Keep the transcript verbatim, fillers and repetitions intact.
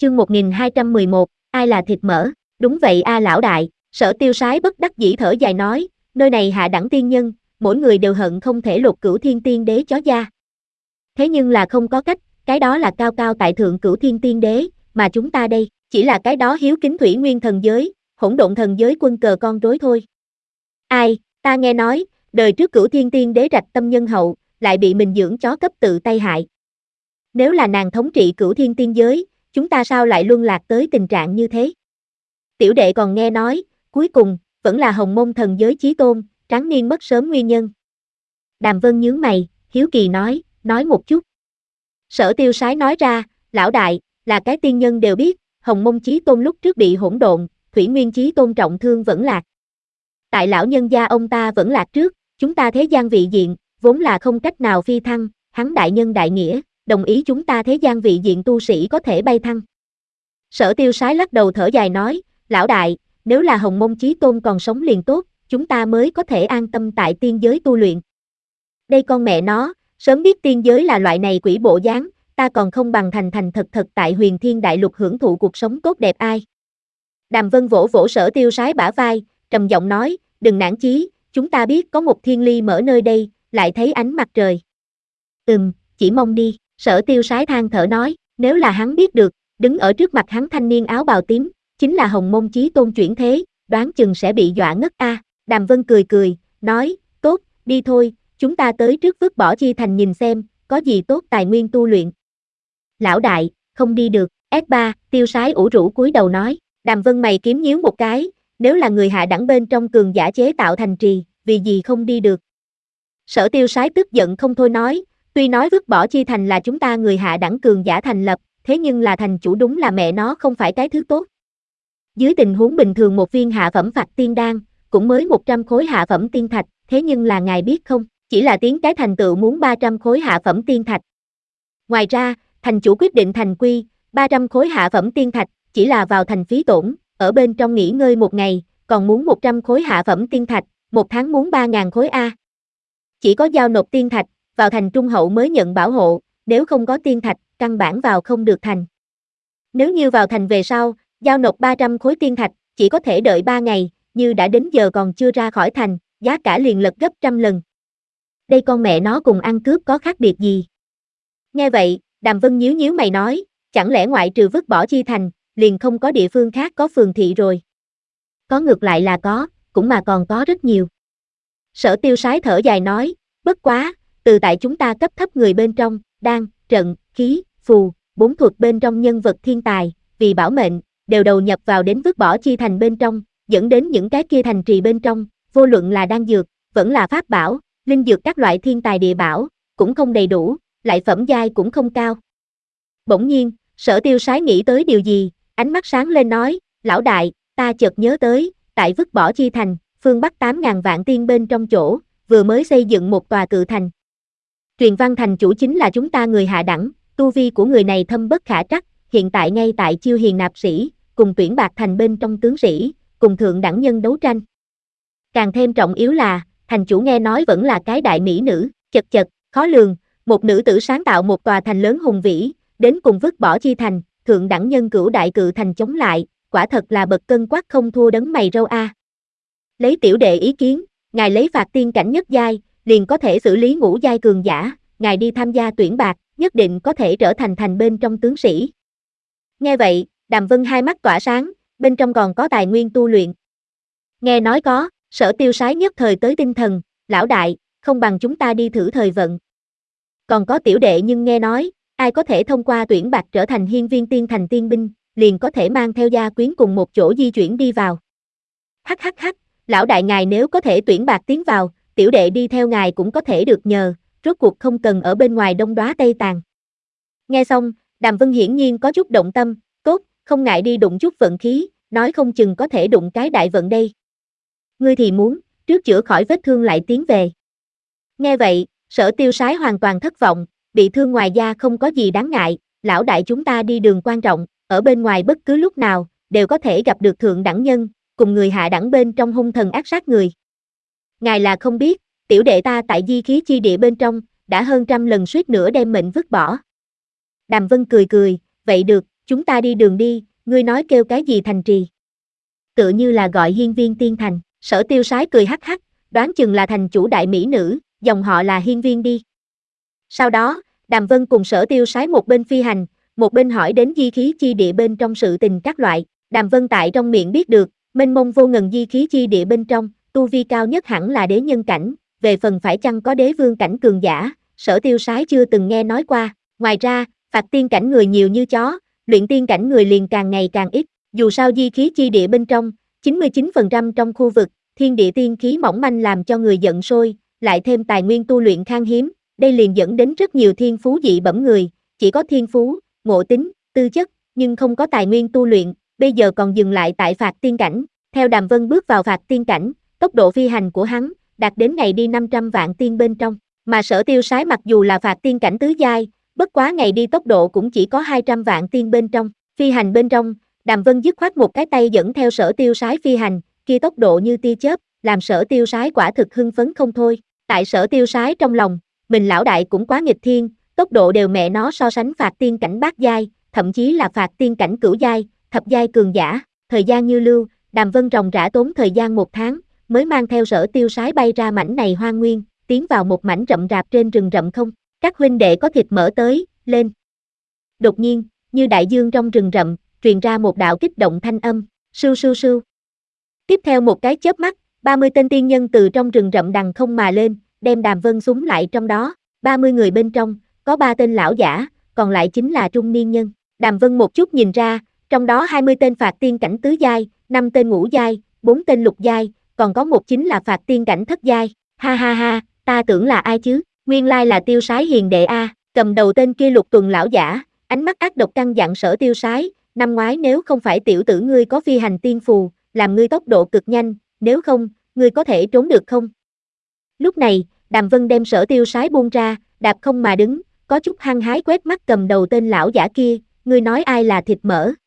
Chương một nghìn hai trăm mười một, ai là thịt mỡ? Đúng vậy a lão đại, Sở Tiêu Sái bất đắc dĩ thở dài nói, nơi này hạ đẳng tiên nhân, mỗi người đều hận không thể lột Cửu Thiên Tiên Đế chó da. Thế nhưng là không có cách, cái đó là cao cao tại thượng Cửu Thiên Tiên Đế, mà chúng ta đây, chỉ là cái đó hiếu kính Thủy Nguyên thần giới, hỗn độn thần giới quân cờ con rối thôi. Ai, ta nghe nói, đời trước Cửu Thiên Tiên Đế rạch tâm nhân hậu, lại bị mình dưỡng chó cấp tự tay hại. Nếu là nàng thống trị Cửu Thiên Tiên giới, chúng ta sao lại luân lạc tới tình trạng như thế? Tiểu đệ còn nghe nói, cuối cùng, vẫn là Hồng Mông thần giới chí tôn, tráng niên mất sớm nguyên nhân. Đàm Vân nhướng mày, hiếu kỳ nói, nói một chút. Sở Tiêu Sái nói ra, lão đại, là cái tiên nhân đều biết, Hồng Mông chí tôn lúc trước bị hỗn độn, Thủy Nguyên chí tôn trọng thương vẫn lạc. Tại lão nhân gia ông ta vẫn lạc trước, chúng ta thế gian vị diện, vốn là không cách nào phi thăng, hắn đại nhân đại nghĩa, đồng ý chúng ta thế gian vị diện tu sĩ có thể bay thăng. Sở Tiêu Sái lắc đầu thở dài nói, lão đại, nếu là Hồng Mông chí tôn còn sống liền tốt, chúng ta mới có thể an tâm tại tiên giới tu luyện. Đây con mẹ nó, sớm biết tiên giới là loại này quỷ bộ dáng, ta còn không bằng thành thành thật thật tại Huyền Thiên Đại Lục hưởng thụ cuộc sống tốt đẹp ai. Đàm Vân vỗ vỗ Sở Tiêu Sái bả vai, trầm giọng nói, đừng nản chí, chúng ta biết có một thiên ly mở nơi đây, lại thấy ánh mặt trời. Ừm, chỉ mong đi, Sở Tiêu Sái than thở nói, nếu là hắn biết được, đứng ở trước mặt hắn thanh niên áo bào tím, chính là Hồng Mông chí tôn chuyển thế, đoán chừng sẽ bị dọa ngất a. À. Đàm Vân cười cười, nói, tốt, đi thôi, chúng ta tới trước vứt bỏ chi thành nhìn xem, có gì tốt tài nguyên tu luyện. Lão đại, không đi được, ét ba, Tiêu Sái ủ rũ cúi đầu nói, Đàm Vân mày kiếm nhíu một cái, nếu là người hạ đẳng bên trong cường giả chế tạo thành trì, vì gì không đi được. Sở Tiêu Sái tức giận không thôi nói, tuy nói vứt bỏ chi thành là chúng ta người hạ đẳng cường giả thành lập, thế nhưng là thành chủ đúng là mẹ nó không phải cái thứ tốt. Dưới tình huống bình thường một viên hạ phẩm phạt tiên đan, cũng mới một trăm khối hạ phẩm tiên thạch, thế nhưng là ngài biết không, chỉ là tiếng cái thành tựu muốn ba trăm khối hạ phẩm tiên thạch. Ngoài ra, thành chủ quyết định thành quy, ba trăm khối hạ phẩm tiên thạch, chỉ là vào thành phí tổn, ở bên trong nghỉ ngơi một ngày, còn muốn một trăm khối hạ phẩm tiên thạch, một tháng muốn ba nghìn khối A. Chỉ có giao nộp tiên thạch, vào thành trung hậu mới nhận bảo hộ, nếu không có tiên thạch, căn bản vào không được thành. Nếu như vào thành về sau, giao nộp ba trăm khối tiên thạch, chỉ có thể đợi ba ngày, như đã đến giờ còn chưa ra khỏi thành, giá cả liền lật gấp trăm lần. Đây con mẹ nó cùng ăn cướp có khác biệt gì? Nghe vậy, Đàm Vân nhíu nhíu mày nói, chẳng lẽ ngoại trừ vứt bỏ chi thành, liền không có địa phương khác có phường thị rồi? Có ngược lại là có, cũng mà còn có rất nhiều. Sở Tiêu Sái thở dài nói, bất quá, từ tại chúng ta cấp thấp người bên trong, đan, trận, khí, phù, bốn thuật bên trong nhân vật thiên tài, vì bảo mệnh, đều đầu nhập vào đến vứt bỏ chi thành bên trong, dẫn đến những cái kia thành trì bên trong, vô luận là đan dược, vẫn là pháp bảo, linh dược các loại thiên tài địa bảo, cũng không đầy đủ, lại phẩm giai cũng không cao. Bỗng nhiên, Sở Tiêu Sái nghĩ tới điều gì, ánh mắt sáng lên nói, lão đại, ta chợt nhớ tới, tại vứt bỏ chi thành, phương Bắc tám ngàn vạn tiên bên trong chỗ, vừa mới xây dựng một tòa cự thành. Truyền văn thành chủ chính là chúng ta người hạ đẳng, tu vi của người này thâm bất khả trắc, hiện tại ngay tại chiêu hiền nạp sĩ, cùng tuyển bạc thành bên trong tướng sĩ, cùng thượng đẳng nhân đấu tranh. Càng thêm trọng yếu là, thành chủ nghe nói vẫn là cái đại mỹ nữ, chật chật, khó lường, một nữ tử sáng tạo một tòa thành lớn hùng vĩ, đến cùng vứt bỏ chi thành, thượng đẳng nhân cửu đại cự thành chống lại, quả thật là bậc cân quắc không thua đấng mày râu a. Lấy tiểu đệ ý kiến, ngài lấy phạt tiên cảnh nhất giai, liền có thể xử lý ngũ giai cường giả, ngài đi tham gia tuyển bạc, nhất định có thể trở thành thành bên trong tướng sĩ. Nghe vậy, Đàm Vân hai mắt tỏa sáng, bên trong còn có tài nguyên tu luyện. Nghe nói có, Sở Tiêu Sái nhất thời tới tinh thần, lão đại, không bằng chúng ta đi thử thời vận. Còn có tiểu đệ nhưng nghe nói, ai có thể thông qua tuyển bạc trở thành hiên viên tiên thành tiên binh, liền có thể mang theo gia quyến cùng một chỗ di chuyển đi vào. Hắc hắc hắc, lão đại ngài nếu có thể tuyển bạc tiến vào, tiểu đệ đi theo ngài cũng có thể được nhờ, rốt cuộc không cần ở bên ngoài đông đóa tây tàn. Nghe xong, Đàm Vân hiển nhiên có chút động tâm, tốt, không ngại đi đụng chút vận khí, nói không chừng có thể đụng cái đại vận đây. Ngươi thì muốn, trước chữa khỏi vết thương lại tiến về. Nghe vậy, Sở Tiêu Sái hoàn toàn thất vọng, bị thương ngoài da không có gì đáng ngại, lão đại chúng ta đi đường quan trọng, ở bên ngoài bất cứ lúc nào, đều có thể gặp được thượng đẳng nhân, cùng người hạ đẳng bên trong hung thần ác sát người. Ngài là không biết, tiểu đệ ta tại di khí chi địa bên trong, đã hơn trăm lần suýt nữa đem mệnh vứt bỏ. Đàm Vân cười cười, vậy được, Chúng ta đi đường đi, ngươi nói kêu cái gì thành trì? Tựa như là gọi hiên viên tiên thành, Sở Tiêu Sái cười hắc hắc, đoán chừng là thành chủ đại mỹ nữ, dòng họ là hiên viên đi. Sau đó, Đàm Vân cùng Sở Tiêu Sái một bên phi hành, một bên hỏi đến di khí chi địa bên trong sự tình các loại. Đàm Vân tại trong miệng biết được, mênh mông vô ngần di khí chi địa bên trong, tu vi cao nhất hẳn là đế nhân cảnh, về phần phải chăng có đế vương cảnh cường giả, Sở Tiêu Sái chưa từng nghe nói qua. Ngoài ra, phạt tiên cảnh người nhiều như chó, luyện tiên cảnh người liền càng ngày càng ít, dù sao di khí chi địa bên trong, chín mươi chín phần trăm trong khu vực, thiên địa tiên khí mỏng manh làm cho người giận sôi, lại thêm tài nguyên tu luyện khan hiếm, đây liền dẫn đến rất nhiều thiên phú dị bẩm người, chỉ có thiên phú, ngộ tính, tư chất, nhưng không có tài nguyên tu luyện, bây giờ còn dừng lại tại phạt tiên cảnh. Theo Đàm Vân bước vào phạt tiên cảnh, tốc độ phi hành của hắn đạt đến ngày đi năm trăm vạn tiên bên trong, mà Sở Tiêu Sái mặc dù là phạt tiên cảnh tứ giai, bất quá ngày đi tốc độ cũng chỉ có hai trăm vạn tiên bên trong. Phi hành bên trong, Đàm Vân dứt khoát một cái tay dẫn theo Sở Tiêu Sái phi hành, kia tốc độ như tia chớp, làm Sở Tiêu Sái quả thực hưng phấn không thôi. Tại Sở Tiêu Sái trong lòng, mình lão đại cũng quá nghịch thiên, tốc độ đều mẹ nó so sánh phạt tiên cảnh bát giai, thậm chí là phạt tiên cảnh cửu giai, thập giai cường giả. Thời gian như lưu, Đàm Vân ròng rã tốn thời gian một tháng, mới mang theo Sở Tiêu Sái bay ra mảnh này hoang nguyên, tiến vào một mảnh rậm rạp trên rừng rậm không. Các huynh đệ có thịt mỡ tới, lên. Đột nhiên, như đại dương trong rừng rậm, truyền ra một đạo kích động thanh âm, sưu sưu sưu. Tiếp theo một cái chớp mắt, ba mươi tên tiên nhân từ trong rừng rậm đằng không mà lên, đem Đàm Vân súng lại trong đó, ba mươi người bên trong, có ba tên lão giả, còn lại chính là trung niên nhân. Đàm Vân một chút nhìn ra, trong đó hai mươi tên phạt tiên cảnh tứ giai, năm tên ngũ giai, bốn tên lục giai, còn có một chính là phạt tiên cảnh thất giai. Ha ha ha, ta tưởng là ai chứ, nguyên lai là Tiêu Sái hiền đệ a. Cầm đầu tên kia lục tuần lão giả, ánh mắt ác độc căn dặn Sở Tiêu Sái, năm ngoái nếu không phải tiểu tử ngươi có phi hành tiên phù, làm ngươi tốc độ cực nhanh, nếu không, ngươi có thể trốn được không? Lúc này, Đàm Vân đem Sở Tiêu Sái buông ra, đạp không mà đứng, có chút hăng hái quét mắt cầm đầu tên lão giả kia, ngươi nói ai là thịt mỡ?